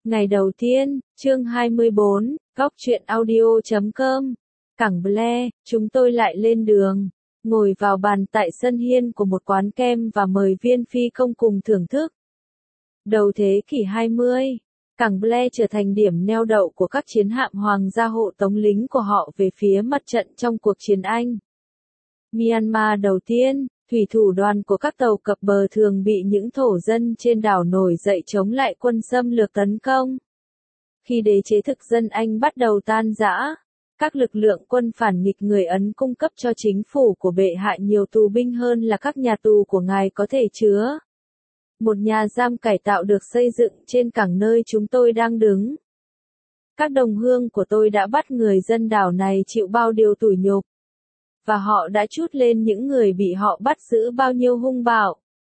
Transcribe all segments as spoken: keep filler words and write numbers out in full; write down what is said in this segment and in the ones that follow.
Ngày đầu tiên, chương hai mươi bốn, góc truyện audio chấm com. Cảng Ble, chúng tôi lại lên đường, ngồi vào bàn tại sân hiên của một quán kem và mời viên phi công cùng thưởng thức. Đầu thế kỷ hai mươi, Cảng Ble trở thành điểm neo đậu của các chiến hạm hoàng gia hộ tống lính của họ về phía mặt trận trong cuộc chiến Anh. Myanmar đầu tiên, thủy thủ đoàn của các tàu cập bờ thường bị những thổ dân trên đảo nổi dậy chống lại quân xâm lược tấn công. Khi đế chế thực dân Anh bắt đầu tan rã, các lực lượng quân phản nghịch người Ấn cung cấp cho chính phủ của bệ hạ nhiều tù binh hơn là các nhà tù của ngài có thể chứa. Một nhà giam cải tạo được xây dựng trên cảng nơi chúng tôi đang đứng. Các đồng hương của tôi đã bắt người dân đảo này chịu bao điều tủi nhục. Và họ đã trút lên những người bị họ bắt giữ bao nhiêu hung bạo.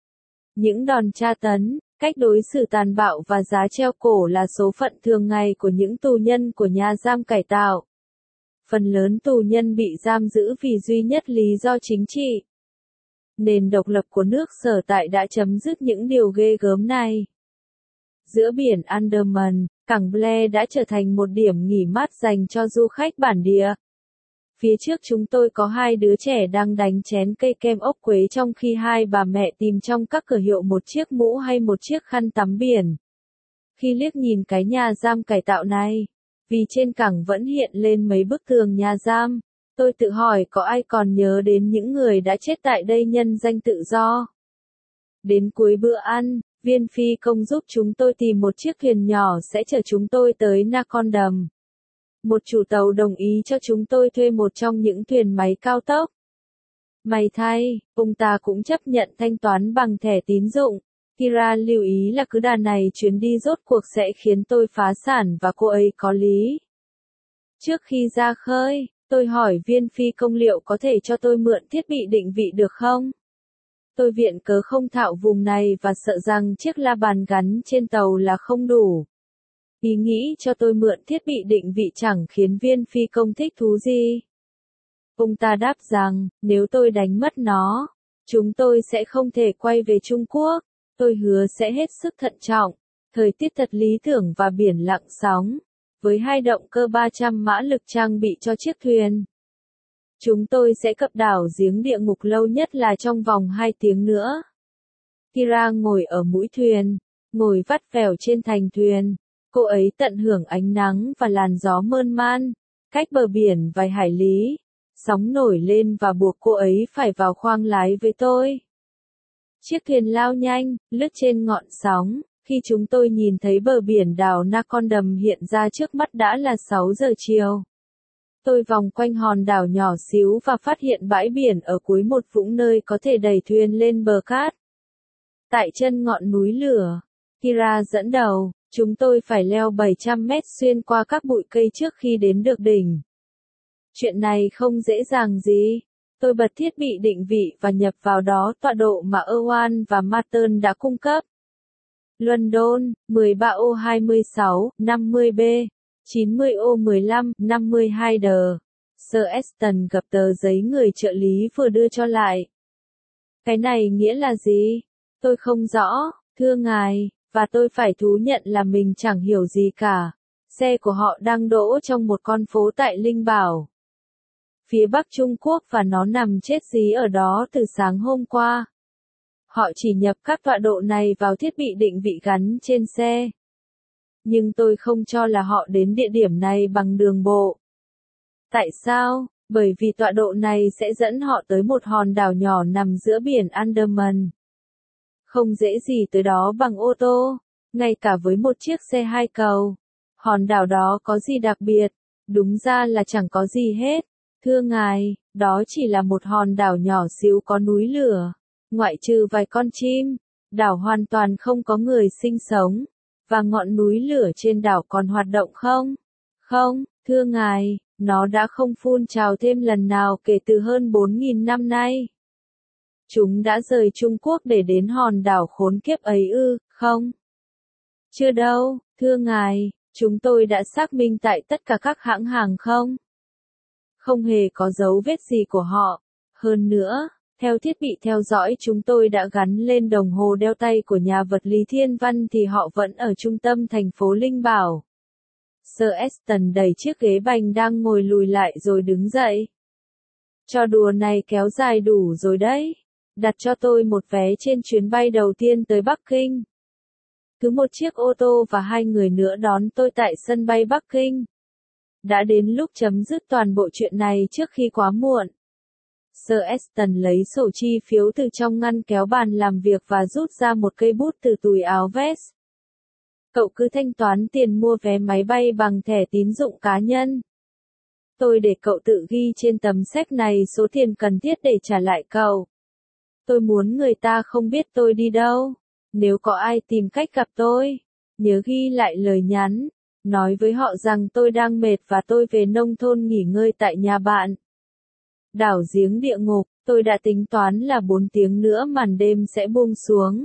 Những đòn tra tấn, cách đối xử tàn bạo và giá treo cổ là số phận thường ngày của những tù nhân của nhà giam cải tạo. Phần lớn tù nhân bị giam giữ vì duy nhất lý do chính trị. Nền độc lập của nước sở tại đã chấm dứt những điều ghê gớm này. Giữa biển Andaman, cảng Ble đã trở thành một điểm nghỉ mát dành cho du khách bản địa. Phía trước chúng tôi có hai đứa trẻ đang đánh chén cây kem ốc quế trong khi hai bà mẹ tìm trong các cửa hiệu một chiếc mũ hay một chiếc khăn tắm biển. Khi liếc nhìn cái nhà giam cải tạo này, vì trên cảng vẫn hiện lên mấy bức tường nhà giam, tôi tự hỏi có ai còn nhớ đến những người đã chết tại đây nhân danh tự do. Đến cuối bữa ăn, viên phi công giúp chúng tôi tìm một chiếc thuyền nhỏ sẽ chở chúng tôi tới Nakhon Đầm. Một chủ tàu đồng ý cho chúng tôi thuê một trong những thuyền máy cao tốc. May thay, ông ta cũng chấp nhận thanh toán bằng thẻ tín dụng. Kira lưu ý là cứ đà này chuyến đi rốt cuộc sẽ khiến tôi phá sản và cô ấy có lý. Trước khi ra khơi, tôi hỏi viên phi công liệu có thể cho tôi mượn thiết bị định vị được không? Tôi viện cớ không thạo vùng này và sợ rằng chiếc la bàn gắn trên tàu là không đủ. Ý nghĩ cho tôi mượn thiết bị định vị chẳng khiến viên phi công thích thú gì. Ông ta đáp rằng, nếu tôi đánh mất nó, chúng tôi sẽ không thể quay về Trung Quốc. Tôi hứa sẽ hết sức thận trọng. Thời tiết thật lý tưởng và biển lặng sóng. Với hai động cơ ba trăm mã lực trang bị cho chiếc thuyền. Chúng tôi sẽ cập đảo giếng địa ngục lâu nhất là trong vòng hai tiếng nữa. Kira ngồi ở mũi thuyền, ngồi vắt vẻo trên thành thuyền. Cô ấy tận hưởng ánh nắng và làn gió mơn man, cách bờ biển vài hải lý. Sóng nổi lên và buộc cô ấy phải vào khoang lái với tôi. Chiếc thuyền lao nhanh, lướt trên ngọn sóng. Khi chúng tôi nhìn thấy bờ biển đảo Nakhon Đầm hiện ra trước mắt đã là sáu giờ chiều. Tôi vòng quanh hòn đảo nhỏ xíu và phát hiện bãi biển ở cuối một vũng nơi có thể đẩy thuyền lên bờ cát. Tại chân ngọn núi lửa, Kira dẫn đầu. Chúng tôi phải leo bảy trăm mét xuyên qua các bụi cây trước khi đến được đỉnh. Chuyện này không dễ dàng gì. Tôi bật thiết bị định vị và nhập vào đó tọa độ mà Erwan và Martin đã cung cấp. London, mười ba O hai mươi sáu, năm mươi B, chín mươi O mười lăm, năm mươi hai D. Sir Aston gặp tờ giấy người trợ lý vừa đưa cho lại. Cái này nghĩa là gì? Tôi không rõ, thưa ngài. Và tôi phải thú nhận là mình chẳng hiểu gì cả. Xe của họ đang đỗ trong một con phố tại Linh Bảo, phía Bắc Trung Quốc và nó nằm chết dí ở đó từ sáng hôm qua. Họ chỉ nhập các tọa độ này vào thiết bị định vị gắn trên xe. Nhưng tôi không cho là họ đến địa điểm này bằng đường bộ. Tại sao? Bởi vì tọa độ này sẽ dẫn họ tới một hòn đảo nhỏ nằm giữa biển Andaman. Không dễ gì tới đó bằng ô tô, ngay cả với một chiếc xe hai cầu. Hòn đảo đó có gì đặc biệt? Đúng ra là chẳng có gì hết. Thưa ngài, đó chỉ là một hòn đảo nhỏ xíu có núi lửa. Ngoại trừ vài con chim, đảo hoàn toàn không có người sinh sống. Và ngọn núi lửa trên đảo còn hoạt động không? Không, thưa ngài, nó đã không phun trào thêm lần nào kể từ hơn bốn nghìn năm nay. Chúng đã rời Trung Quốc để đến hòn đảo khốn kiếp ấy ư, không? Chưa đâu, thưa ngài, chúng tôi đã xác minh tại tất cả các hãng hàng không. Không hề có dấu vết gì của họ. Hơn nữa, Theo thiết bị theo dõi chúng tôi đã gắn lên đồng hồ đeo tay của nhà vật lý thiên văn thì họ vẫn ở trung tâm thành phố Linh Bảo. Sir Aston đẩy chiếc ghế bành đang ngồi lùi lại rồi đứng dậy. Trò đùa này kéo dài đủ rồi đấy. Đặt cho tôi một vé trên chuyến bay đầu tiên tới Bắc Kinh. Cứ một chiếc ô tô và hai người nữa đón tôi tại sân bay Bắc Kinh. Đã đến lúc chấm dứt toàn bộ chuyện này trước khi quá muộn. Sir Aston lấy sổ chi phiếu từ trong ngăn kéo bàn làm việc và rút ra một cây bút từ túi áo vest. Cậu cứ thanh toán tiền mua vé máy bay bằng thẻ tín dụng cá nhân. Tôi để cậu tự ghi trên tấm séc này số tiền cần thiết để trả lại cậu. Tôi muốn người ta không biết tôi đi đâu. Nếu có ai tìm cách gặp tôi, nhớ ghi lại lời nhắn. Nói với họ rằng tôi đang mệt và tôi về nông thôn nghỉ ngơi tại nhà bạn. Đảo giếng địa ngục, tôi đã tính toán là bốn tiếng nữa màn đêm sẽ buông xuống.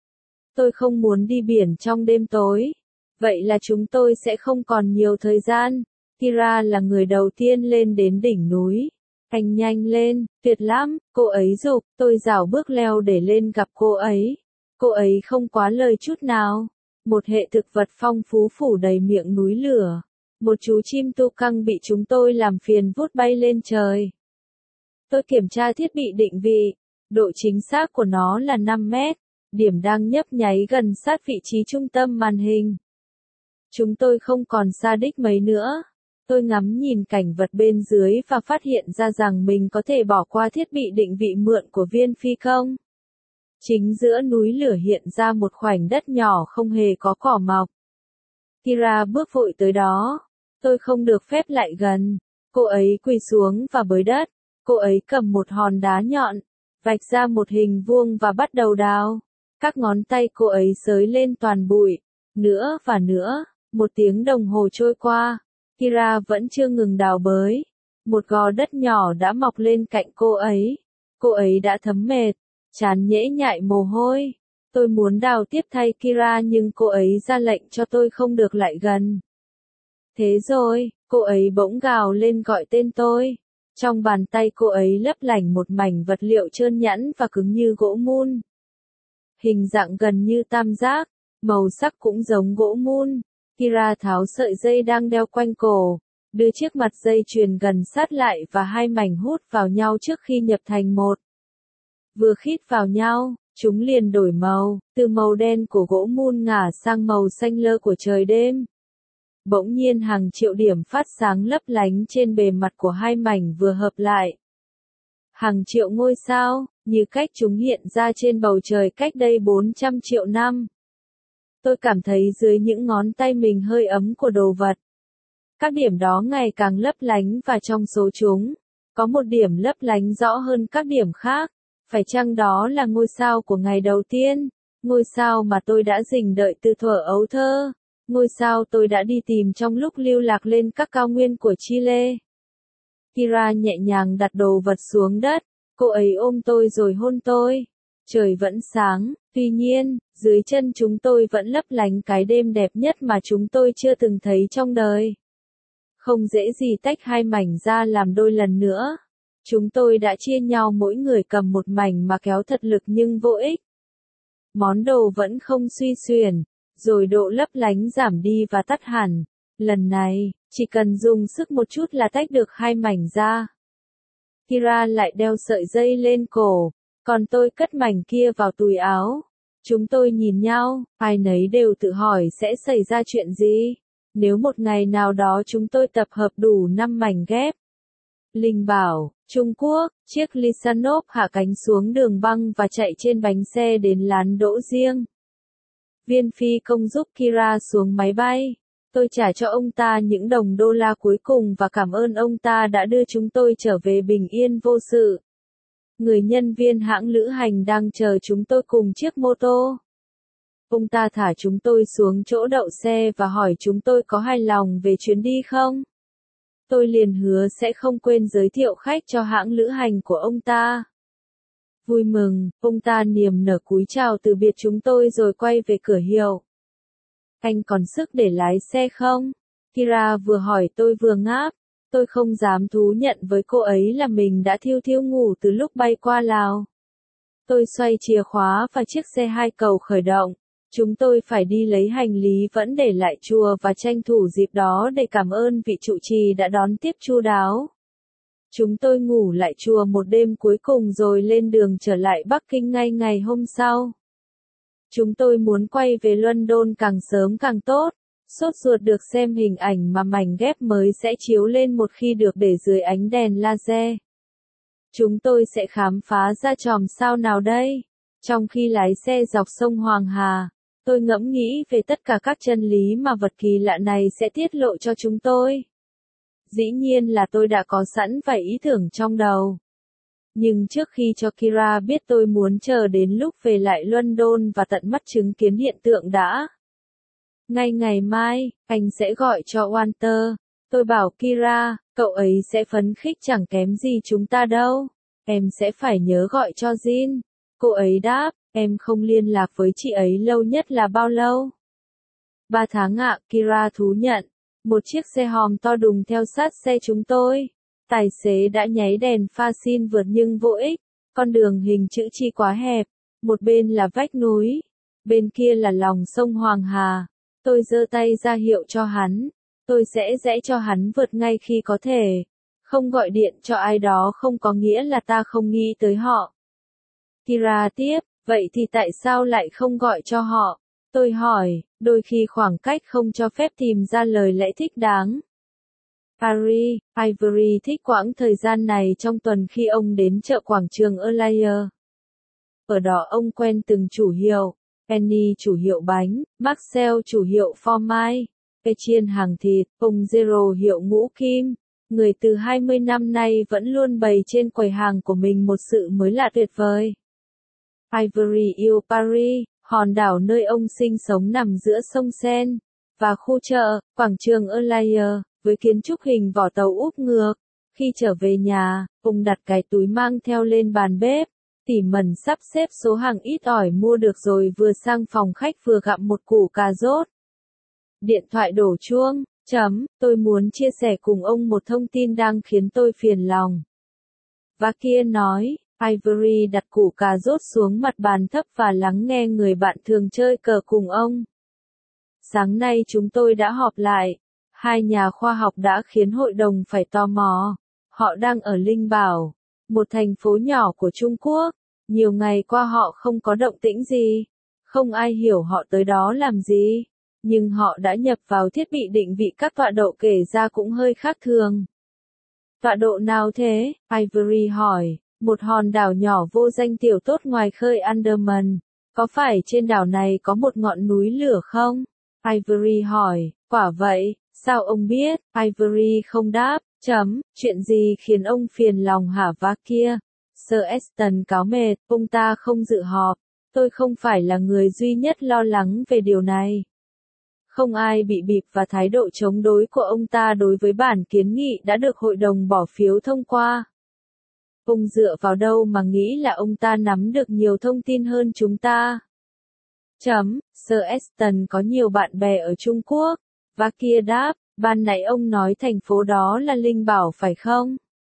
Tôi không muốn đi biển trong đêm tối. Vậy là chúng tôi sẽ không còn nhiều thời gian. Kira là người đầu tiên lên đến đỉnh núi. Anh nhanh lên, tuyệt lắm, cô ấy giục, tôi rảo bước leo để lên gặp cô ấy. Cô ấy không quá lời chút nào. Một hệ thực vật phong phú phủ đầy miệng núi lửa. Một chú chim tu căng bị chúng tôi làm phiền vút bay lên trời. Tôi kiểm tra thiết bị định vị. Độ chính xác của nó là năm mét. Điểm đang nhấp nháy gần sát vị trí trung tâm màn hình. Chúng tôi không còn xa đích mấy nữa. Tôi ngắm nhìn cảnh vật bên dưới và phát hiện ra rằng mình có thể bỏ qua thiết bị định vị mượn của viên phi công. Chính giữa núi lửa hiện ra một khoảnh đất nhỏ không hề có cỏ mọc. Kira bước vội tới đó. Tôi không được phép lại gần. Cô ấy quỳ xuống và bới đất. Cô ấy cầm một hòn đá nhọn, vạch ra một hình vuông và bắt đầu đào. Các ngón tay cô ấy xới lên toàn bụi. Nữa và nữa, một tiếng đồng hồ trôi qua. Kira vẫn chưa ngừng đào bới. Một gò đất nhỏ đã mọc lên cạnh cô ấy. Cô ấy đã thấm mệt, trán nhễ nhại mồ hôi. Tôi muốn đào tiếp thay Kira nhưng cô ấy ra lệnh cho tôi không được lại gần. Thế rồi, cô ấy bỗng gào lên gọi tên tôi. Trong bàn tay cô ấy lấp lánh một mảnh vật liệu trơn nhẵn và cứng như gỗ mun. Hình dạng gần như tam giác, màu sắc cũng giống gỗ mun. Kira tháo sợi dây đang đeo quanh cổ, đưa chiếc mặt dây chuyền gần sát lại và hai mảnh hút vào nhau trước khi nhập thành một. Vừa khít vào nhau, chúng liền đổi màu, từ màu đen của gỗ mun ngả sang màu xanh lơ của trời đêm. Bỗng nhiên hàng triệu điểm phát sáng lấp lánh trên bề mặt của hai mảnh vừa hợp lại. Hàng triệu ngôi sao, như cách chúng hiện ra trên bầu trời cách đây bốn trăm triệu năm. Tôi cảm thấy dưới những ngón tay mình hơi ấm của đồ vật. Các điểm đó ngày càng lấp lánh và trong số chúng, có một điểm lấp lánh rõ hơn các điểm khác. Phải chăng đó là ngôi sao của ngày đầu tiên? Ngôi sao mà tôi đã rình đợi từ thuở ấu thơ. Ngôi sao tôi đã đi tìm trong lúc lưu lạc lên các cao nguyên của Chile. Kira nhẹ nhàng đặt đồ vật xuống đất. Cô ấy ôm tôi rồi hôn tôi. Trời vẫn sáng, tuy nhiên, dưới chân chúng tôi vẫn lấp lánh cái đêm đẹp nhất mà chúng tôi chưa từng thấy trong đời. Không dễ gì tách hai mảnh ra làm đôi lần nữa. Chúng tôi đã chia nhau mỗi người cầm một mảnh mà kéo thật lực nhưng vô ích. Món đồ vẫn không suy xuyển, rồi độ lấp lánh giảm đi và tắt hẳn. Lần này, chỉ cần dùng sức một chút là tách được hai mảnh ra. Kira lại đeo sợi dây lên cổ, còn tôi cất mảnh kia vào túi áo. Chúng tôi nhìn nhau, ai nấy đều tự hỏi sẽ xảy ra chuyện gì, nếu một ngày nào đó chúng tôi tập hợp đủ năm mảnh ghép. Linh Bảo, Trung Quốc, chiếc Lisanov hạ cánh xuống đường băng và chạy trên bánh xe đến lán đỗ riêng. Viên phi công giúp Kira xuống máy bay. Tôi trả cho ông ta những đồng đô la cuối cùng và cảm ơn ông ta đã đưa chúng tôi trở về bình yên vô sự. Người nhân viên hãng lữ hành đang chờ chúng tôi cùng chiếc mô tô. Ông ta thả chúng tôi xuống chỗ đậu xe và hỏi chúng tôi có hài lòng về chuyến đi không. Tôi liền hứa sẽ không quên giới thiệu khách cho hãng lữ hành của ông ta. Vui mừng, ông ta niềm nở cúi chào từ biệt chúng tôi rồi quay về cửa hiệu. Anh còn sức để lái xe không? Kira vừa hỏi tôi vừa ngáp. Tôi không dám thú nhận với cô ấy là mình đã thiêu thiêu ngủ từ lúc bay qua Lào. Tôi xoay chìa khóa và chiếc xe hai cầu khởi động. Chúng tôi phải đi lấy hành lý vẫn để lại chùa và tranh thủ dịp đó để cảm ơn vị trụ trì đã đón tiếp chu đáo. Chúng tôi ngủ lại chùa một đêm cuối cùng rồi lên đường trở lại Bắc Kinh ngay ngày hôm sau. Chúng tôi muốn quay về London càng sớm càng tốt, sốt ruột được xem hình ảnh mà mảnh ghép mới sẽ chiếu lên một khi được để dưới ánh đèn laser. Chúng tôi sẽ khám phá ra chòm sao nào đây? Trong khi lái xe dọc sông Hoàng Hà, tôi ngẫm nghĩ về tất cả các chân lý mà vật kỳ lạ này sẽ tiết lộ cho chúng tôi. Dĩ nhiên là tôi đã có sẵn vài ý tưởng trong đầu. Nhưng trước khi cho Kira biết tôi muốn chờ đến lúc về lại London và tận mắt chứng kiến hiện tượng đã. Ngay ngày mai, anh sẽ gọi cho Walter. Tôi bảo Kira, cậu ấy sẽ phấn khích chẳng kém gì chúng ta đâu. Em sẽ phải nhớ gọi cho Jin. Cô ấy đáp, em không liên lạc với chị ấy lâu nhất là bao lâu? Ba tháng ạ, Kira thú nhận. Một chiếc xe hòm to đùng theo sát xe chúng tôi. Tài xế đã nháy đèn pha xin vượt nhưng vô ích. Con đường hình chữ chi quá hẹp. Một bên là vách núi. Bên kia là lòng sông Hoàng Hà. Tôi giơ tay ra hiệu cho hắn. Tôi sẽ rẽ cho hắn vượt ngay khi có thể. Không gọi điện cho ai đó không có nghĩa là ta không nghĩ tới họ. Kira tiếp, vậy thì tại sao lại không gọi cho họ? Tôi hỏi, đôi khi khoảng cách không cho phép tìm ra lời lẽ thích đáng. Paris, Ivory thích quãng thời gian này trong tuần khi ông đến chợ quảng trường Eulalie. Ở đó ông quen từng chủ hiệu, Penny chủ hiệu bánh, Marcel chủ hiệu phô mai, Etienne hàng thịt, ông Zero hiệu ngũ kim. Người từ hai mươi năm nay vẫn luôn bày trên quầy hàng của mình một sự mới lạ tuyệt vời. Ivory yêu Paris, hòn đảo nơi ông sinh sống nằm giữa sông Seine, và khu chợ, quảng trường Eulalie, với kiến trúc hình vỏ tàu úp ngược. Khi trở về nhà, ông đặt cái túi mang theo lên bàn bếp, tỉ mẩn sắp xếp số hàng ít ỏi mua được rồi vừa sang phòng khách vừa gặm một củ cà rốt. Điện thoại đổ chuông, chấm, tôi muốn chia sẻ cùng ông một thông tin đang khiến tôi phiền lòng. Và kia nói, Ivory đặt củ cà rốt xuống mặt bàn thấp và lắng nghe người bạn thường chơi cờ cùng ông. Sáng nay chúng tôi đã họp lại. Hai nhà khoa học đã khiến hội đồng phải tò mò. Họ đang ở Linh Bảo, một thành phố nhỏ của Trung Quốc. Nhiều ngày qua họ không có động tĩnh gì. Không ai hiểu họ tới đó làm gì. Nhưng họ đã nhập vào thiết bị định vị các tọa độ kể ra cũng hơi khác thường. Tọa độ nào thế? Ivory hỏi. Một hòn đảo nhỏ vô danh tiểu tốt ngoài khơi Andaman. Có phải trên đảo này có một ngọn núi lửa không? Ivory hỏi. Quả vậy, sao ông biết? Ivory không đáp. Chấm, chuyện gì khiến ông phiền lòng hả vá kia? Sir Eston cáo mệt, ông ta không dự họp. Tôi không phải là người duy nhất lo lắng về điều này. Không ai bị bịp và thái độ chống đối của ông ta đối với bản kiến nghị đã được hội đồng bỏ phiếu thông qua. Ông dựa vào đâu mà nghĩ là ông ta nắm được nhiều thông tin hơn chúng ta? Chấm, Sir Eston có nhiều bạn bè ở Trung Quốc. Và kia đáp, ban nãy ông nói thành phố đó là Linh Bảo phải không?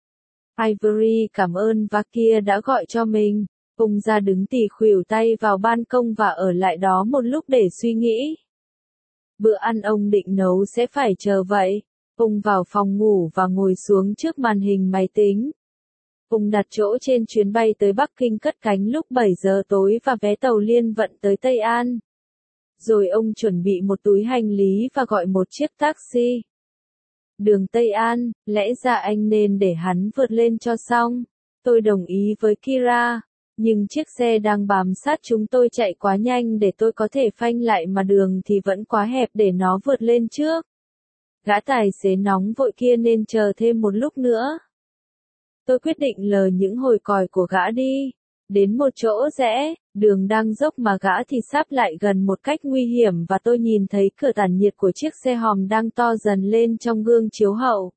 Ivory cảm ơn và kia đã gọi cho mình. Ông ra đứng tỉ khuỷu tay vào ban công và ở lại đó một lúc để suy nghĩ. Bữa ăn ông định nấu sẽ phải chờ vậy. Ông vào phòng ngủ và ngồi xuống trước màn hình máy tính. Ông đặt chỗ trên chuyến bay tới Bắc Kinh cất cánh lúc bảy giờ tối và vé tàu liên vận tới Tây An. Rồi ông chuẩn bị một túi hành lý và gọi một chiếc taxi. Đường Tây An, lẽ ra anh nên để hắn vượt lên cho xong. Tôi đồng ý với Kira. Nhưng chiếc xe đang bám sát chúng tôi chạy quá nhanh để tôi có thể phanh lại mà đường thì vẫn quá hẹp để nó vượt lên trước. Gã tài xế nóng vội kia nên chờ thêm một lúc nữa. Tôi quyết định lờ những hồi còi của gã đi. Đến một chỗ rẽ, đường đang dốc mà gã thì sáp lại gần một cách nguy hiểm và tôi nhìn thấy cửa tản nhiệt của chiếc xe hòm đang to dần lên trong gương chiếu hậu.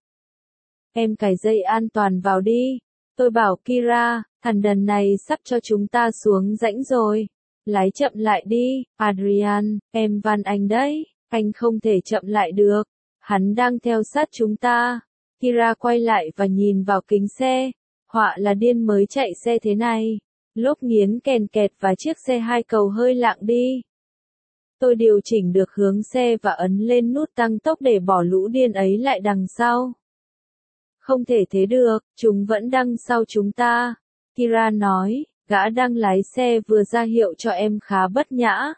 Em cài dây an toàn vào đi. Tôi bảo Kira, thằng đần này sắp cho chúng ta xuống rãnh rồi. Lái chậm lại đi, Adrian, em van anh đấy, anh không thể chậm lại được. Hắn đang theo sát chúng ta. Kira quay lại và nhìn vào kính xe. Họa là điên mới chạy xe thế này. Lốp nghiến kèn kẹt và chiếc xe hai cầu hơi lạng đi. Tôi điều chỉnh được hướng xe và ấn lên nút tăng tốc để bỏ lũ điên ấy lại đằng sau. Không thể thế được, chúng vẫn đằng sau chúng ta. Kira nói, gã đang lái xe vừa ra hiệu cho em khá bất nhã.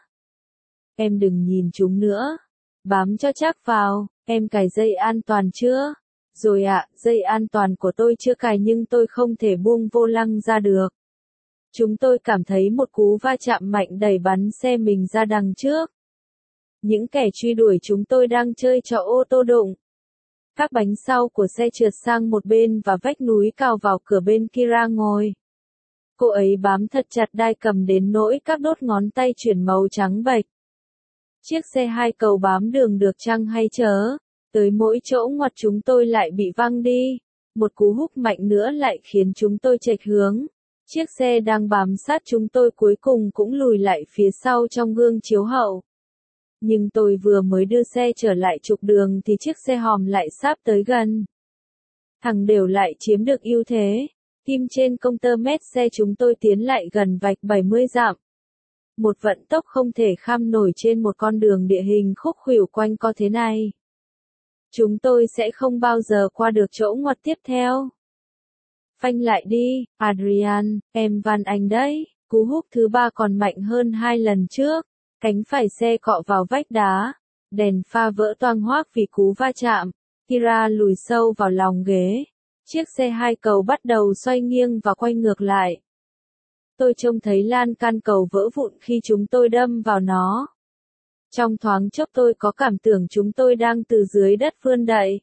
Em đừng nhìn chúng nữa. Bám cho chắc vào, em cài dây an toàn chưa? Rồi ạ, à, dây an toàn của tôi chưa cài nhưng tôi không thể buông vô lăng ra được. Chúng tôi cảm thấy một cú va chạm mạnh đẩy bắn xe mình ra đằng trước. Những kẻ truy đuổi chúng tôi đang chơi trò ô tô đụng. Các bánh sau của xe trượt sang một bên và vách núi cào vào cửa bên Kira ngồi. Cô ấy bám thật chặt đai cầm đến nỗi các đốt ngón tay chuyển màu trắng bệch. Chiếc xe hai cầu bám đường được chăng hay chớ? Tới mỗi chỗ ngoặt chúng tôi lại bị văng đi. Một cú húc mạnh nữa lại khiến chúng tôi chệch hướng. Chiếc xe đang bám sát chúng tôi cuối cùng cũng lùi lại phía sau trong gương chiếu hậu. Nhưng tôi vừa mới đưa xe trở lại trục đường thì chiếc xe hòm lại sáp tới gần. Thằng đều lại chiếm được ưu thế. Kim trên công tơ mét xe chúng tôi tiến lại gần vạch bảy mươi dặm. Một vận tốc không thể kham nổi trên một con đường địa hình khúc khuỷu quanh co thế này. Chúng tôi sẽ không bao giờ qua được chỗ ngoặt tiếp theo. Phanh lại đi, Adrian, em van anh đấy. Cú húc thứ ba còn mạnh hơn hai lần trước. Cánh phải xe cọ vào vách đá. Đèn pha vỡ toang hoác vì cú va chạm. Kira lùi sâu vào lòng ghế. Chiếc xe hai cầu bắt đầu xoay nghiêng và quay ngược lại. Tôi trông thấy lan can cầu vỡ vụn khi chúng tôi đâm vào nó. Trong thoáng chốc tôi có cảm tưởng chúng tôi đang từ dưới đất vươn đậy.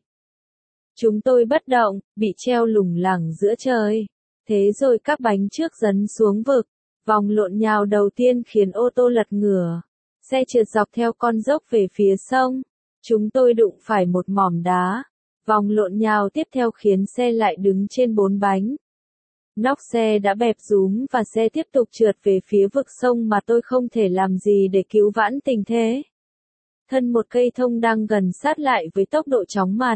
Chúng tôi bất động, bị treo lủng lẳng giữa trời. Thế rồi các bánh trước dấn xuống vực. Vòng lộn nhào đầu tiên khiến ô tô lật ngửa. Xe trượt dọc theo con dốc về phía sông. Chúng tôi đụng phải một mỏm đá. Vòng lộn nhào tiếp theo khiến xe lại đứng trên bốn bánh. Nóc xe đã bẹp rúm và xe tiếp tục trượt về phía vực sông mà tôi không thể làm gì để cứu vãn tình thế. Thân một cây thông đang gần sát lại với tốc độ chóng mặt.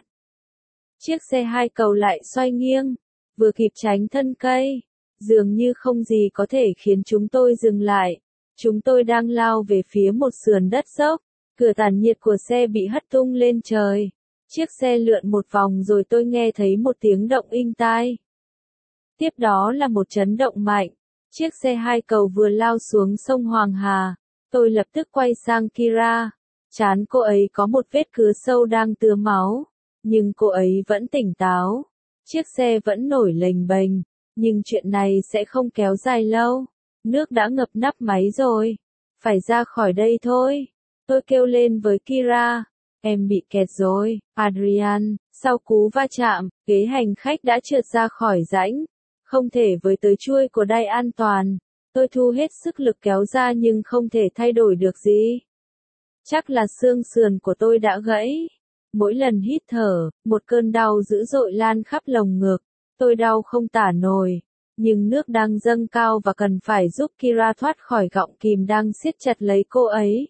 Chiếc xe hai cầu lại xoay nghiêng, vừa kịp tránh thân cây. Dường như không gì có thể khiến chúng tôi dừng lại. Chúng tôi đang lao về phía một sườn đất dốc. Cửa tản nhiệt của xe bị hất tung lên trời. Chiếc xe lượn một vòng rồi tôi nghe thấy một tiếng động inh tai. Tiếp đó là một chấn động mạnh. Chiếc xe hai cầu vừa lao xuống sông Hoàng Hà. Tôi lập tức quay sang Kira. Trán cô ấy có một vết cứa sâu đang tứa máu. Nhưng cô ấy vẫn tỉnh táo. Chiếc xe vẫn nổi lềnh bềnh. Nhưng chuyện này sẽ không kéo dài lâu. Nước đã ngập nắp máy rồi. Phải ra khỏi đây thôi. Tôi kêu lên với Kira. Em bị kẹt rồi, Adrian. Sau cú va chạm, ghế hành khách đã trượt ra khỏi rãnh. Không thể với tới chuôi của đai an toàn. Tôi thu hết sức lực kéo ra nhưng không thể thay đổi được gì. Chắc là xương sườn của tôi đã gãy. Mỗi lần hít thở, một cơn đau dữ dội lan khắp lồng ngực. Tôi đau không tả nổi. Nhưng nước đang dâng cao và cần phải giúp Kira thoát khỏi gọng kìm đang siết chặt lấy cô ấy.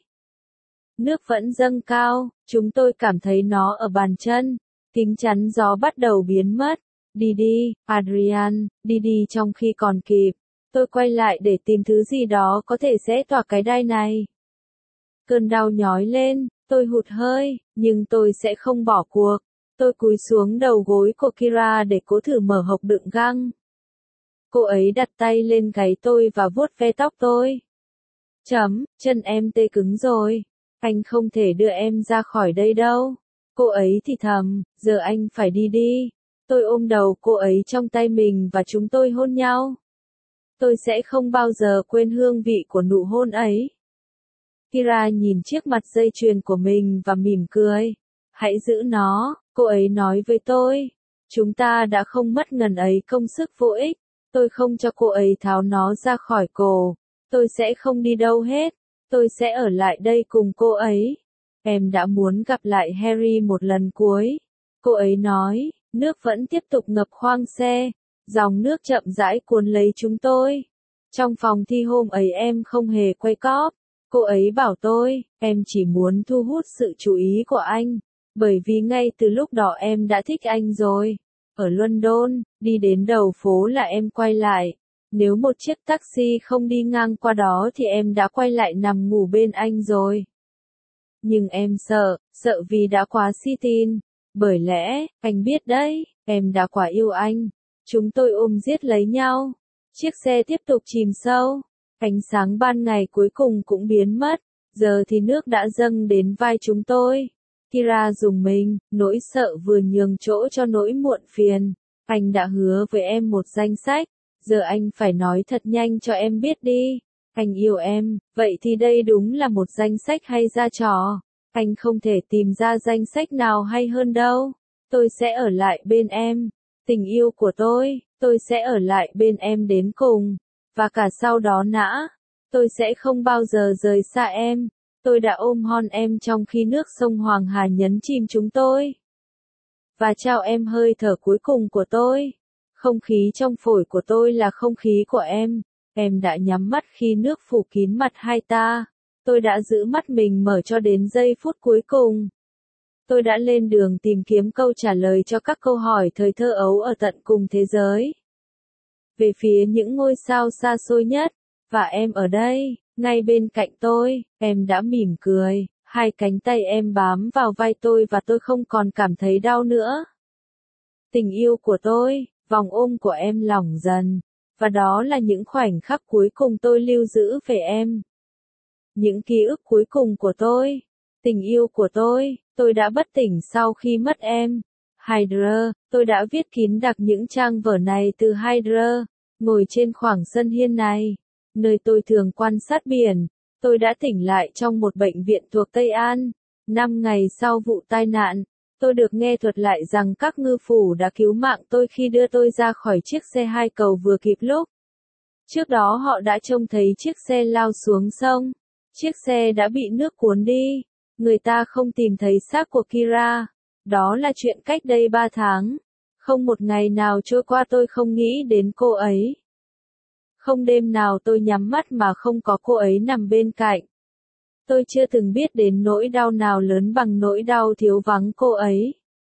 Nước vẫn dâng cao, chúng tôi cảm thấy nó ở bàn chân. Kính chắn gió bắt đầu biến mất. Đi đi, Adrian, đi đi trong khi còn kịp. Tôi quay lại để tìm thứ gì đó có thể xé toạc cái đai này. Cơn đau nhói lên, tôi hụt hơi, nhưng tôi sẽ không bỏ cuộc. Tôi cúi xuống đầu gối của Kira để cố thử mở hộc đựng găng. Cô ấy đặt tay lên gáy tôi và vuốt ve tóc tôi. Chấm, chân em tê cứng rồi. Anh không thể đưa em ra khỏi đây đâu. Cô ấy thì thầm, giờ anh phải đi đi. Tôi ôm đầu cô ấy trong tay mình và chúng tôi hôn nhau. Tôi sẽ không bao giờ quên hương vị của nụ hôn ấy. Kira nhìn chiếc mặt dây chuyền của mình và mỉm cười. Hãy giữ nó, cô ấy nói với tôi. Chúng ta đã không mất ngần ấy công sức vô ích. Tôi không cho cô ấy tháo nó ra khỏi cổ. Tôi sẽ không đi đâu hết. Tôi sẽ ở lại đây cùng cô ấy. Em đã muốn gặp lại Harry một lần cuối. Cô ấy nói, nước vẫn tiếp tục ngập khoang xe. Dòng nước chậm rãi cuốn lấy chúng tôi. Trong phòng thi hôm ấy em không hề quay cóp. Cô ấy bảo tôi, em chỉ muốn thu hút sự chú ý của anh. Bởi vì ngay từ lúc đó em đã thích anh rồi. Ở London, đi đến đầu phố là em quay lại. Nếu một chiếc taxi không đi ngang qua đó thì em đã quay lại nằm ngủ bên anh rồi. Nhưng em sợ, sợ vì đã quá si tin. Bởi lẽ, anh biết đấy, em đã quá yêu anh. Chúng tôi ôm giết lấy nhau. Chiếc xe tiếp tục chìm sâu. Ánh sáng ban ngày cuối cùng cũng biến mất. Giờ thì nước đã dâng đến vai chúng tôi. Kira rùng mình, nỗi sợ vừa nhường chỗ cho nỗi muộn phiền. Anh đã hứa với em một danh sách. Giờ anh phải nói thật nhanh cho em biết đi. Anh yêu em, vậy thì đây đúng là một danh sách hay ra trò. Anh không thể tìm ra danh sách nào hay hơn đâu. Tôi sẽ ở lại bên em. Tình yêu của tôi, tôi sẽ ở lại bên em đến cùng. Và cả sau đó nã. Tôi sẽ không bao giờ rời xa em. Tôi đã ôm hon em trong khi nước sông Hoàng Hà nhấn chìm chúng tôi. Và trao em hơi thở cuối cùng của tôi. Không khí trong phổi của tôi là không khí của em. Em đã nhắm mắt khi nước phủ kín mặt hai ta. Tôi đã giữ mắt mình mở cho đến giây phút cuối cùng. Tôi đã lên đường tìm kiếm câu trả lời cho các câu hỏi thời thơ ấu ở tận cùng thế giới. Về phía những ngôi sao xa xôi nhất. Và em ở đây, ngay bên cạnh tôi, em đã mỉm cười. Hai cánh tay em bám vào vai tôi và tôi không còn cảm thấy đau nữa. Tình yêu của tôi, vòng ôm của em lỏng dần. Và đó là những khoảnh khắc cuối cùng tôi lưu giữ về em. Những ký ức cuối cùng của tôi. Tình yêu của tôi, tôi đã bất tỉnh sau khi mất em. Hydra, tôi đã viết kín đặc những trang vở này từ Hydra. Ngồi trên khoảng sân hiên này, nơi tôi thường quan sát biển, tôi đã tỉnh lại trong một bệnh viện thuộc Tây An. Năm ngày sau vụ tai nạn, tôi được nghe thuật lại rằng các ngư phủ đã cứu mạng tôi khi đưa tôi ra khỏi chiếc xe hai cầu vừa kịp lúc. Trước đó họ đã trông thấy chiếc xe lao xuống sông. Chiếc xe đã bị nước cuốn đi. Người ta không tìm thấy xác của Kira. Đó là chuyện cách đây ba tháng. Không một ngày nào trôi qua tôi không nghĩ đến cô ấy. Không đêm nào tôi nhắm mắt mà không có cô ấy nằm bên cạnh. Tôi chưa từng biết đến nỗi đau nào lớn bằng nỗi đau thiếu vắng cô ấy.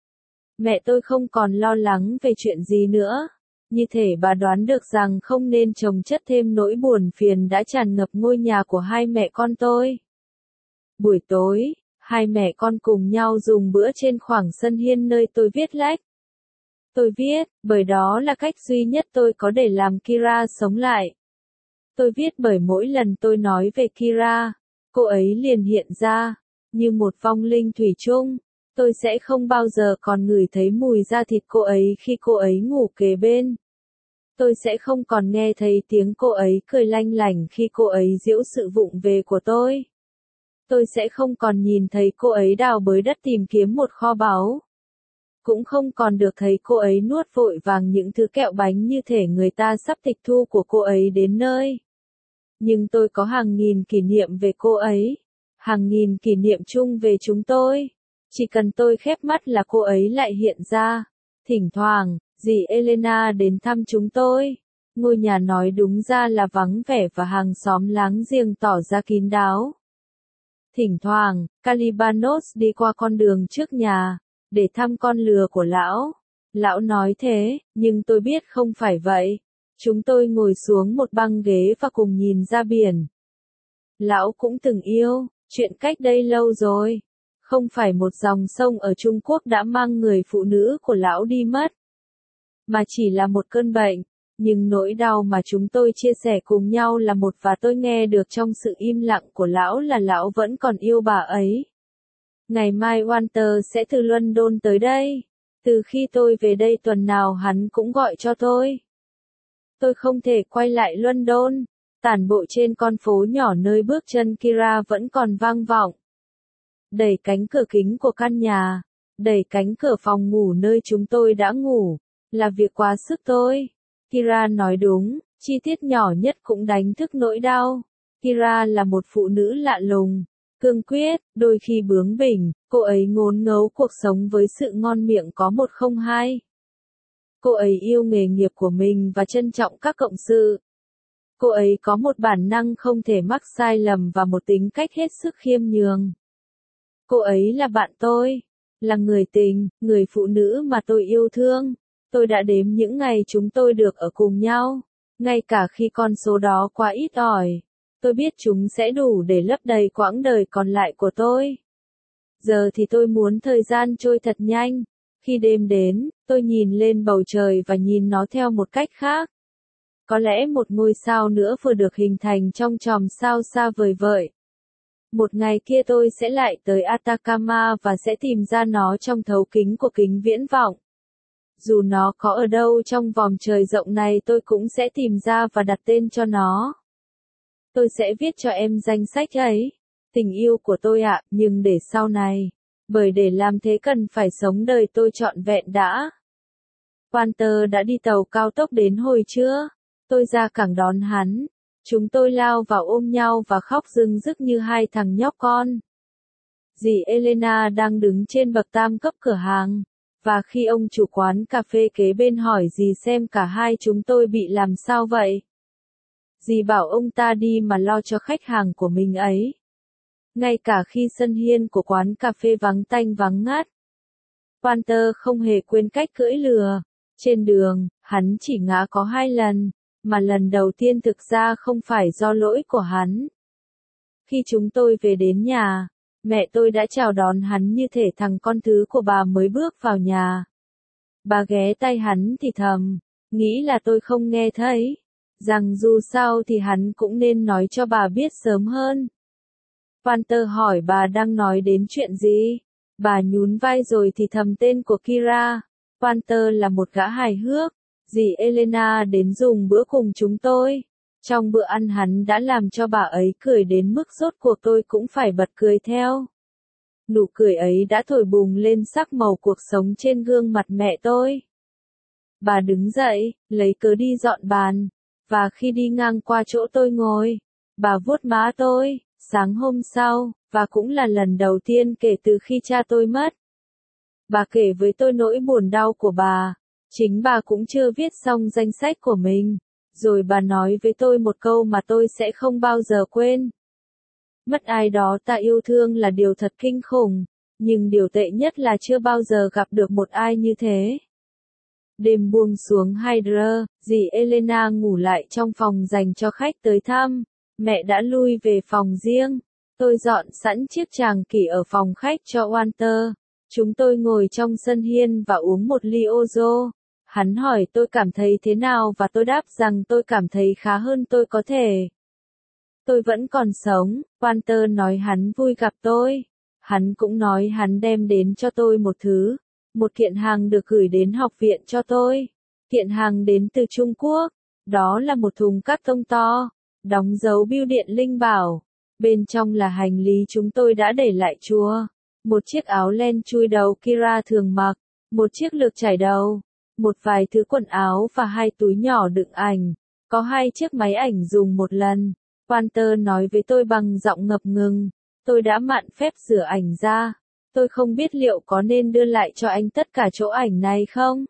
Mẹ tôi không còn lo lắng về chuyện gì nữa. Như thể bà đoán được rằng không nên chồng chất thêm nỗi buồn phiền đã tràn ngập ngôi nhà của hai mẹ con tôi. Buổi tối, hai mẹ con cùng nhau dùng bữa trên khoảng sân hiên nơi tôi viết lách. Tôi viết, bởi đó là cách duy nhất tôi có để làm Kira sống lại. Tôi viết bởi mỗi lần tôi nói về Kira, cô ấy liền hiện ra, như một vong linh thủy chung. Tôi sẽ không bao giờ còn ngửi thấy mùi da thịt cô ấy khi cô ấy ngủ kề bên. Tôi sẽ không còn nghe thấy tiếng cô ấy cười lanh lảnh khi cô ấy giễu sự vụng về của tôi. Tôi sẽ không còn nhìn thấy cô ấy đào bới đất tìm kiếm một kho báu. Cũng không còn được thấy cô ấy nuốt vội vàng những thứ kẹo bánh như thể người ta sắp tịch thu của cô ấy đến nơi. Nhưng tôi có hàng nghìn kỷ niệm về cô ấy. Hàng nghìn kỷ niệm chung về chúng tôi. Chỉ cần tôi khép mắt là cô ấy lại hiện ra. Thỉnh thoảng, dì Elena đến thăm chúng tôi. Ngôi nhà nói đúng ra là vắng vẻ và hàng xóm láng giềng tỏ ra kín đáo. Thỉnh thoảng, Calibanos đi qua con đường trước nhà, để thăm con lừa của lão. Lão nói thế, nhưng tôi biết không phải vậy. Chúng tôi ngồi xuống một băng ghế và cùng nhìn ra biển. Lão cũng từng yêu, chuyện cách đây lâu rồi. Không phải một dòng sông ở Trung Quốc đã mang người phụ nữ của lão đi mất, mà chỉ là một cơn bệnh. Nhưng nỗi đau mà chúng tôi chia sẻ cùng nhau là một và tôi nghe được trong sự im lặng của lão là lão vẫn còn yêu bà ấy. Ngày mai Walter sẽ từ London tới đây. Từ khi tôi về đây tuần nào hắn cũng gọi cho tôi. Tôi không thể quay lại London. Tản bộ trên con phố nhỏ nơi bước chân Kira vẫn còn vang vọng. Đẩy cánh cửa kính của căn nhà, đẩy cánh cửa phòng ngủ nơi chúng tôi đã ngủ, là việc quá sức tôi. Kira nói đúng, chi tiết nhỏ nhất cũng đánh thức nỗi đau. Kira là một phụ nữ lạ lùng, cương quyết, đôi khi bướng bỉnh, cô ấy ngốn ngấu cuộc sống với sự ngon miệng có một không hai. Cô ấy yêu nghề nghiệp của mình và trân trọng các cộng sự. Cô ấy có một bản năng không thể mắc sai lầm và một tính cách hết sức khiêm nhường. Cô ấy là bạn tôi. là người tình, người phụ nữ mà tôi yêu thương. Tôi đã đếm những ngày chúng tôi được ở cùng nhau, ngay cả khi con số đó quá ít ỏi. Tôi biết chúng sẽ đủ để lấp đầy quãng đời còn lại của tôi. Giờ thì tôi muốn thời gian trôi thật nhanh. Khi đêm đến, tôi nhìn lên bầu trời và nhìn nó theo một cách khác. Có lẽ một ngôi sao nữa vừa được hình thành trong chòm sao xa vời vợi. Một ngày kia tôi sẽ lại tới Atacama và sẽ tìm ra nó trong thấu kính của kính viễn vọng. Dù nó có ở đâu trong vòm trời rộng này tôi cũng sẽ tìm ra và đặt tên cho nó. Tôi sẽ viết cho em danh sách ấy. Tình yêu của tôi ạ, nhưng để sau này. Bởi để làm thế cần phải sống đời tôi trọn vẹn đã. Walter đã đi tàu cao tốc đến hồi trưa. Tôi ra cảng đón hắn. Chúng tôi lao vào ôm nhau và khóc rưng rức như hai thằng nhóc con. Dì Elena đang đứng trên bậc tam cấp cửa hàng. Và khi ông chủ quán cà phê kế bên hỏi dì xem cả hai chúng tôi bị làm sao vậy, dì bảo ông ta đi mà lo cho khách hàng của mình ấy. Ngay cả khi sân hiên của quán cà phê vắng tanh vắng ngắt, Walter không hề quên cách cưỡi lừa. Trên đường, hắn chỉ ngã có hai lần, mà lần đầu tiên thực ra không phải do lỗi của hắn. Khi chúng tôi về đến nhà, mẹ tôi đã chào đón hắn như thể thằng con thứ của bà mới bước vào nhà. Bà ghé tay hắn thì thầm, nghĩ là tôi không nghe thấy, rằng dù sao thì hắn cũng nên nói cho bà biết sớm hơn. Walter hỏi bà đang nói đến chuyện gì. Bà nhún vai rồi thì thầm tên của Kira. Walter là một gã hài hước. Dì Elena đến dùng bữa cùng chúng tôi. Trong bữa ăn hắn đã làm cho bà ấy cười đến mức rốt cuộc tôi cũng phải bật cười theo. Nụ cười ấy đã thổi bùng lên sắc màu cuộc sống trên gương mặt mẹ tôi. Bà đứng dậy, lấy cớ đi dọn bàn. Và khi đi ngang qua chỗ tôi ngồi, bà vuốt má tôi. Sáng hôm sau, và cũng là lần đầu tiên kể từ khi cha tôi mất. Bà kể với tôi nỗi buồn đau của bà. Chính bà cũng chưa viết xong danh sách của mình. Rồi bà nói với tôi một câu mà tôi sẽ không bao giờ quên. Mất ai đó ta yêu thương là điều thật kinh khủng. Nhưng điều tệ nhất là chưa bao giờ gặp được một ai như thế. Đêm buông xuống Hydra, dì Elena ngủ lại trong phòng dành cho khách tới thăm. Mẹ đã lui về phòng riêng. Tôi dọn sẵn chiếc tràng kỷ ở phòng khách cho Walter. Chúng tôi ngồi trong sân hiên và uống một ly Ozo. Hắn hỏi tôi cảm thấy thế nào và tôi đáp rằng tôi cảm thấy khá hơn tôi có thể. Tôi vẫn còn sống. Walter nói hắn vui gặp tôi. Hắn cũng nói hắn đem đến cho tôi một thứ. Một kiện hàng được gửi đến học viện cho tôi. Kiện hàng đến từ Trung Quốc. Đó là một thùng cát tông to, đóng dấu bưu điện linh bảo. Bên trong là hành lý chúng tôi đã để lại chùa. Một chiếc áo len chui đầu Kira thường mặc. Một chiếc lược chải đầu. Một vài thứ quần áo và hai túi nhỏ đựng ảnh. Có hai chiếc máy ảnh dùng một lần. Walter nói với tôi bằng giọng ngập ngừng. Tôi đã mạn phép rửa ảnh ra. Tôi không biết liệu có nên đưa lại cho anh tất cả chỗ ảnh này không?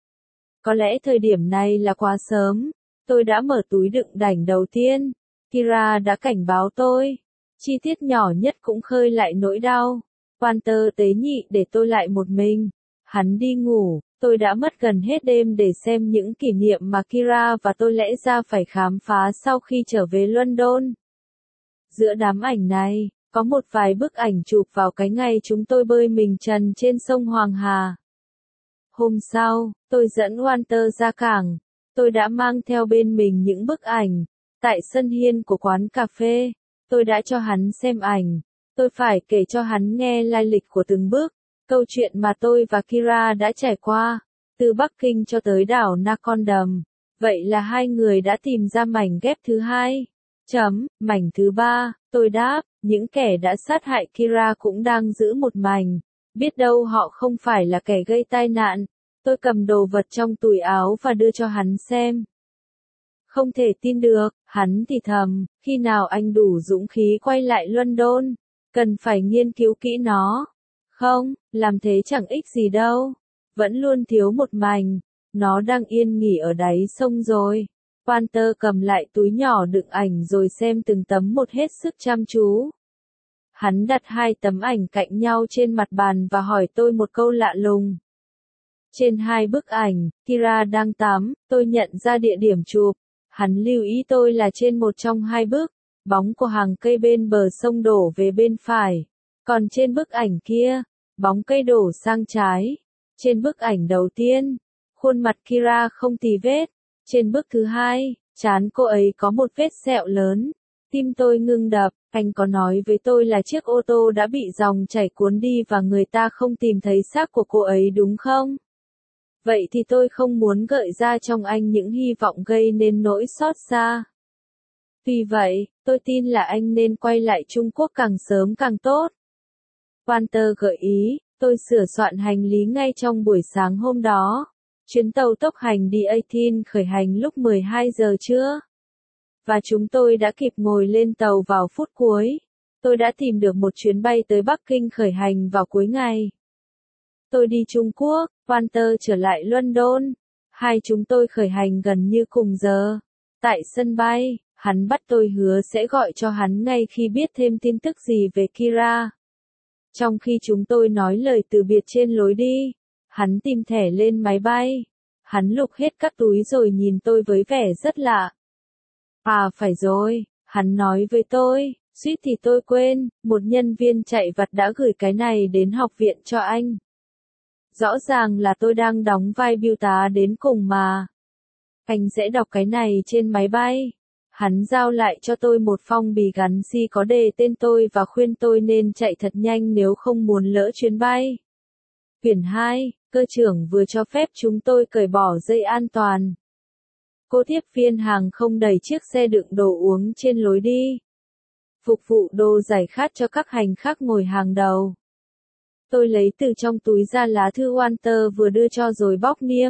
Có lẽ thời điểm này là quá sớm. Tôi đã mở túi đựng đảnh đầu tiên. Kira đã cảnh báo tôi. Chi tiết nhỏ nhất cũng khơi lại nỗi đau. Walter tế nhị để tôi lại một mình. Hắn đi ngủ. Tôi đã mất gần hết đêm để xem những kỷ niệm mà Kira và tôi lẽ ra phải khám phá sau khi trở về London. Giữa đám ảnh này, có một vài bức ảnh chụp vào cái ngày chúng tôi bơi mình trần trên sông Hoàng Hà. Hôm sau, tôi dẫn Walter ra cảng. Tôi đã mang theo bên mình những bức ảnh. Tại sân hiên của quán cà phê, tôi đã cho hắn xem ảnh. Tôi phải kể cho hắn nghe lai lịch của từng bước. Câu chuyện mà tôi và Kira đã trải qua. Từ Bắc Kinh cho tới đảo Nakondam. Vậy là hai người đã tìm ra mảnh ghép thứ hai. Chấm, mảnh thứ ba, tôi đáp, những kẻ đã sát hại Kira cũng đang giữ một mảnh. Biết đâu họ không phải là kẻ gây tai nạn. Tôi cầm đồ vật trong túi áo và đưa cho hắn xem. Không thể tin được, hắn thì thầm, khi nào anh đủ dũng khí quay lại London, cần phải nghiên cứu kỹ nó. Không, làm thế chẳng ích gì đâu. Vẫn luôn thiếu một mảnh. Nó đang yên nghỉ ở đáy sông rồi. Walter cầm lại túi nhỏ đựng ảnh rồi xem từng tấm một hết sức chăm chú. Hắn đặt hai tấm ảnh cạnh nhau trên mặt bàn và hỏi tôi một câu lạ lùng. Trên hai bức ảnh, Kira đang tắm, tôi nhận ra địa điểm chụp. Hắn lưu ý tôi là trên một trong hai bức, bóng của hàng cây bên bờ sông đổ về bên phải. Còn trên bức ảnh kia, bóng cây đổ sang trái. Trên bức ảnh đầu tiên, khuôn mặt Kira không tì vết. Trên bức thứ hai, trán cô ấy có một vết sẹo lớn. Tim tôi ngưng đập, anh có nói với tôi là chiếc ô tô đã bị dòng chảy cuốn đi và người ta không tìm thấy xác của cô ấy đúng không? Vậy thì tôi không muốn gợi ra trong anh những hy vọng gây nên nỗi xót xa. Vì vậy, tôi tin là anh nên quay lại Trung Quốc càng sớm càng tốt. Walter gợi ý, tôi sửa soạn hành lý ngay trong buổi sáng hôm đó. Chuyến tàu tốc hành đi eighteen khởi hành lúc mười hai giờ trưa. Và chúng tôi đã kịp ngồi lên tàu vào phút cuối. Tôi đã tìm được một chuyến bay tới Bắc Kinh khởi hành vào cuối ngày. Tôi đi Trung Quốc, Walter trở lại London. Hai chúng tôi khởi hành gần như cùng giờ. Tại sân bay, hắn bắt tôi hứa sẽ gọi cho hắn ngay khi biết thêm tin tức gì về Kira. Trong khi chúng tôi nói lời từ biệt trên lối đi, hắn tìm thẻ lên máy bay. Hắn lục hết các túi rồi nhìn tôi với vẻ rất lạ. À phải rồi, hắn nói với tôi, suýt thì tôi quên, một nhân viên chạy vặt đã gửi cái này đến học viện cho anh. Rõ ràng là tôi đang đóng vai bưu tá đến cùng mà. Anh sẽ đọc cái này trên máy bay. Hắn giao lại cho tôi một phong bì gắn xi có đề tên tôi và khuyên tôi nên chạy thật nhanh nếu không muốn lỡ chuyến bay. Quyển hai, cơ trưởng vừa cho phép chúng tôi cởi bỏ dây an toàn. Cô tiếp viên hàng không đẩy chiếc xe đựng đồ uống trên lối đi. Phục vụ đồ giải khát cho các hành khách ngồi hàng đầu. Tôi lấy từ trong túi ra lá thư Walter vừa đưa cho rồi bóc niêm.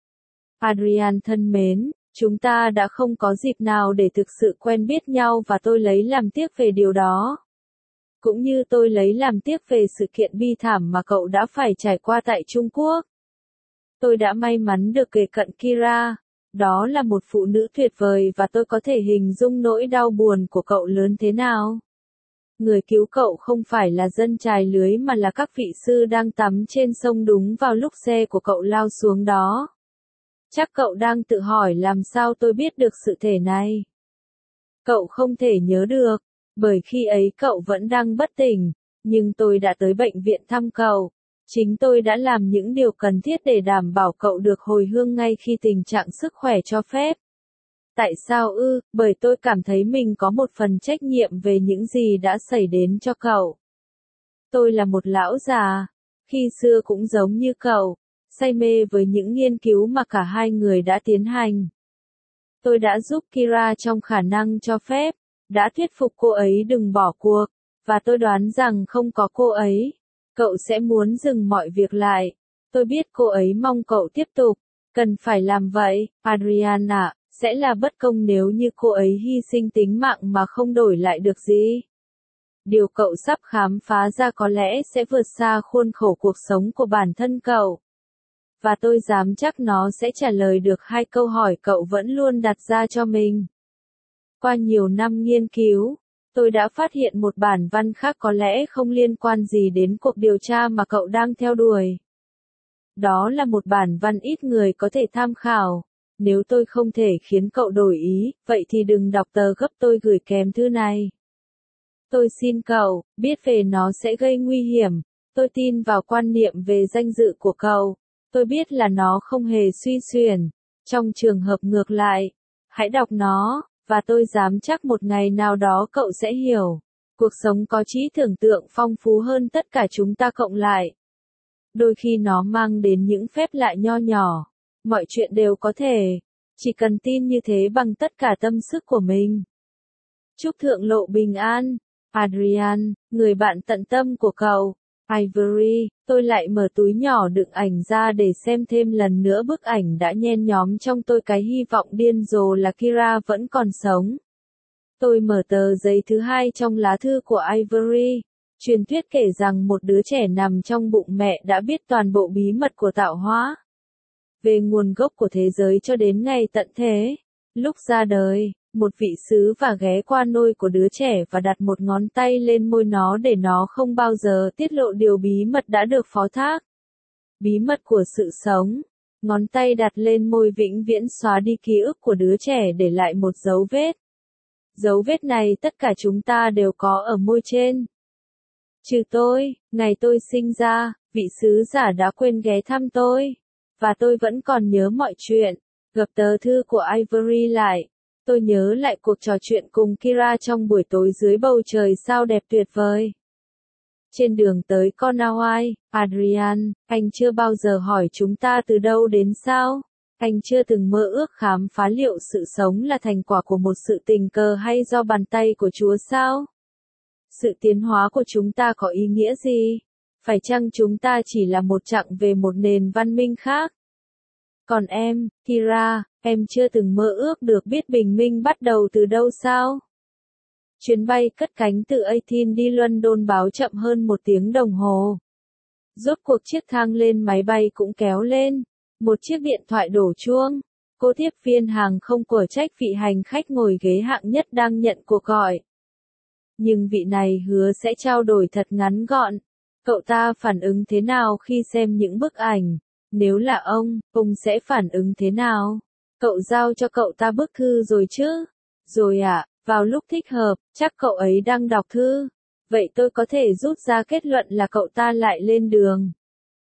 Adrian thân mến, chúng ta đã không có dịp nào để thực sự quen biết nhau và tôi lấy làm tiếc về điều đó. Cũng như tôi lấy làm tiếc về sự kiện bi thảm mà cậu đã phải trải qua tại Trung Quốc. Tôi đã may mắn được kề cận Kira. Đó là một phụ nữ tuyệt vời và tôi có thể hình dung nỗi đau buồn của cậu lớn thế nào. Người cứu cậu không phải là dân chài lưới mà là các vị sư đang tắm trên sông đúng vào lúc xe của cậu lao xuống đó. Chắc cậu đang tự hỏi làm sao tôi biết được sự thể này. Cậu không thể nhớ được, bởi khi ấy cậu vẫn đang bất tỉnh, nhưng tôi đã tới bệnh viện thăm cậu. Chính tôi đã làm những điều cần thiết để đảm bảo cậu được hồi hương ngay khi tình trạng sức khỏe cho phép. Tại sao ư? Bởi tôi cảm thấy mình có một phần trách nhiệm về những gì đã xảy đến cho cậu. Tôi là một lão già, khi xưa cũng giống như cậu, say mê với những nghiên cứu mà cả hai người đã tiến hành. Tôi đã giúp Kira trong khả năng cho phép, đã thuyết phục cô ấy đừng bỏ cuộc, và tôi đoán rằng không có cô ấy, cậu sẽ muốn dừng mọi việc lại. Tôi biết cô ấy mong cậu tiếp tục, cần phải làm vậy, Adriana, sẽ là bất công nếu như cô ấy hy sinh tính mạng mà không đổi lại được gì. Điều cậu sắp khám phá ra có lẽ sẽ vượt xa khuôn khổ cuộc sống của bản thân cậu. Và tôi dám chắc nó sẽ trả lời được hai câu hỏi cậu vẫn luôn đặt ra cho mình. Qua nhiều năm nghiên cứu, tôi đã phát hiện một bản văn khác có lẽ không liên quan gì đến cuộc điều tra mà cậu đang theo đuổi. Đó là một bản văn ít người có thể tham khảo. Nếu tôi không thể khiến cậu đổi ý, vậy thì đừng đọc tờ gấp tôi gửi kèm thư này. Tôi xin cậu, biết về nó sẽ gây nguy hiểm. Tôi tin vào quan niệm về danh dự của cậu. Tôi biết là nó không hề suy xuyển. Trong trường hợp ngược lại, hãy đọc nó, và tôi dám chắc một ngày nào đó cậu sẽ hiểu. Cuộc sống có trí tưởng tượng phong phú hơn tất cả chúng ta cộng lại. Đôi khi nó mang đến những phép lạ nho nhỏ. Mọi chuyện đều có thể. Chỉ cần tin như thế bằng tất cả tâm sức của mình. Chúc thượng lộ bình an. Adrian, người bạn tận tâm của cậu. Ivory, tôi lại mở túi nhỏ đựng ảnh ra để xem thêm lần nữa bức ảnh đã nhen nhóm trong tôi cái hy vọng điên rồ là Kira vẫn còn sống. Tôi mở tờ giấy thứ hai trong lá thư của Ivory. Truyền thuyết kể rằng một đứa trẻ nằm trong bụng mẹ đã biết toàn bộ bí mật của tạo hóa. Về nguồn gốc của thế giới cho đến ngày tận thế. Lúc ra đời, một vị sứ và ghé qua nôi của đứa trẻ và đặt một ngón tay lên môi nó để nó không bao giờ tiết lộ điều bí mật đã được phó thác. Bí mật của sự sống. Ngón tay đặt lên môi vĩnh viễn xóa đi ký ức của đứa trẻ để lại một dấu vết. Dấu vết này tất cả chúng ta đều có ở môi trên. Trừ tôi, ngày tôi sinh ra, vị sứ giả đã quên ghé thăm tôi. Và tôi vẫn còn nhớ mọi chuyện. Gập tờ thư của Ivory lại. Tôi nhớ lại cuộc trò chuyện cùng Kira trong buổi tối dưới bầu trời sao đẹp tuyệt vời. Trên đường tới Cornwall, Adrian, anh chưa bao giờ hỏi chúng ta từ đâu đến sao? Anh chưa từng mơ ước khám phá liệu sự sống là thành quả của một sự tình cờ hay do bàn tay của Chúa sao? Sự tiến hóa của chúng ta có ý nghĩa gì? Phải chăng chúng ta chỉ là một chặng về một nền văn minh khác? Còn em, Kira, em chưa từng mơ ước được biết bình minh bắt đầu từ đâu sao? Chuyến bay cất cánh từ Athens đi London báo chậm hơn một tiếng đồng hồ. Rốt cuộc chiếc thang lên máy bay cũng kéo lên. Một chiếc điện thoại đổ chuông. Cô tiếp viên hàng không của trách vị hành khách ngồi ghế hạng nhất đang nhận cuộc gọi. Nhưng vị này hứa sẽ trao đổi thật ngắn gọn. Cậu ta phản ứng thế nào khi xem những bức ảnh? Nếu là ông, ông sẽ phản ứng thế nào? Cậu giao cho cậu ta bức thư rồi chứ? Rồi ạ, à, vào lúc thích hợp, chắc cậu ấy đang đọc thư. Vậy tôi có thể rút ra kết luận là cậu ta lại lên đường.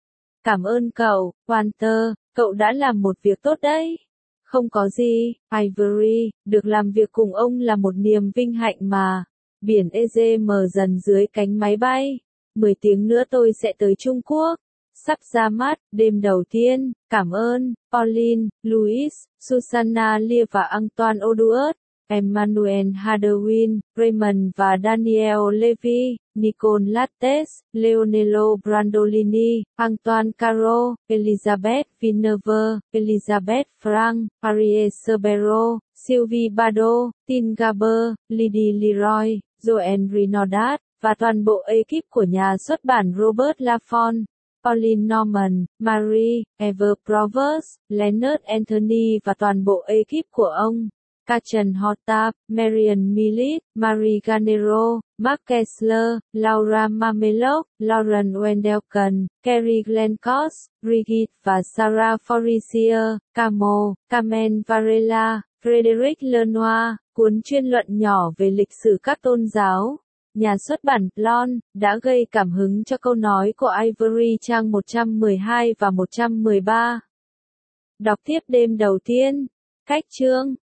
Cảm ơn cậu, Walter, cậu đã làm một việc tốt đấy. Không có gì, Ivory, được làm việc cùng ông là một niềm vinh hạnh mà. Biển Ege mờ dần dưới cánh máy bay. Mười tiếng nữa tôi sẽ tới Trung Quốc. Sắp ra mắt, đêm đầu tiên, cảm ơn, Pauline, Louis, Susanna Lear và Antoine Oduot, Emmanuel Hadawin, Raymond và Daniel Levy, Nicole Lattes, Leonello Brandolini, Antoine Caro, Elizabeth Villeneuve, Elizabeth Frank, Ariel Cerbero, Sylvie Bardot, Tin Gaber, Lydie Leroy, Joanne Renaudot, và toàn bộ ekip của nhà xuất bản Robert Laffont. Pauline Norman, Marie, Ever Provers, Leonard Anthony và toàn bộ ekip của ông. Kachan Hortab, Marian Millet, Marie Ganero, Mark Kessler, Laura Mamelok, Lauren Wendelken, Kerry Glencott, Brigitte và Sarah Forestier, Camo, Carmen Varela, Frédéric Lenoir, cuốn chuyên luận nhỏ về lịch sử các tôn giáo. Nhà xuất bản Plon đã gây cảm hứng cho câu nói của Ivory trang một trăm mười hai và một trăm mười ba. Đọc tiếp đêm đầu tiên. Cách chương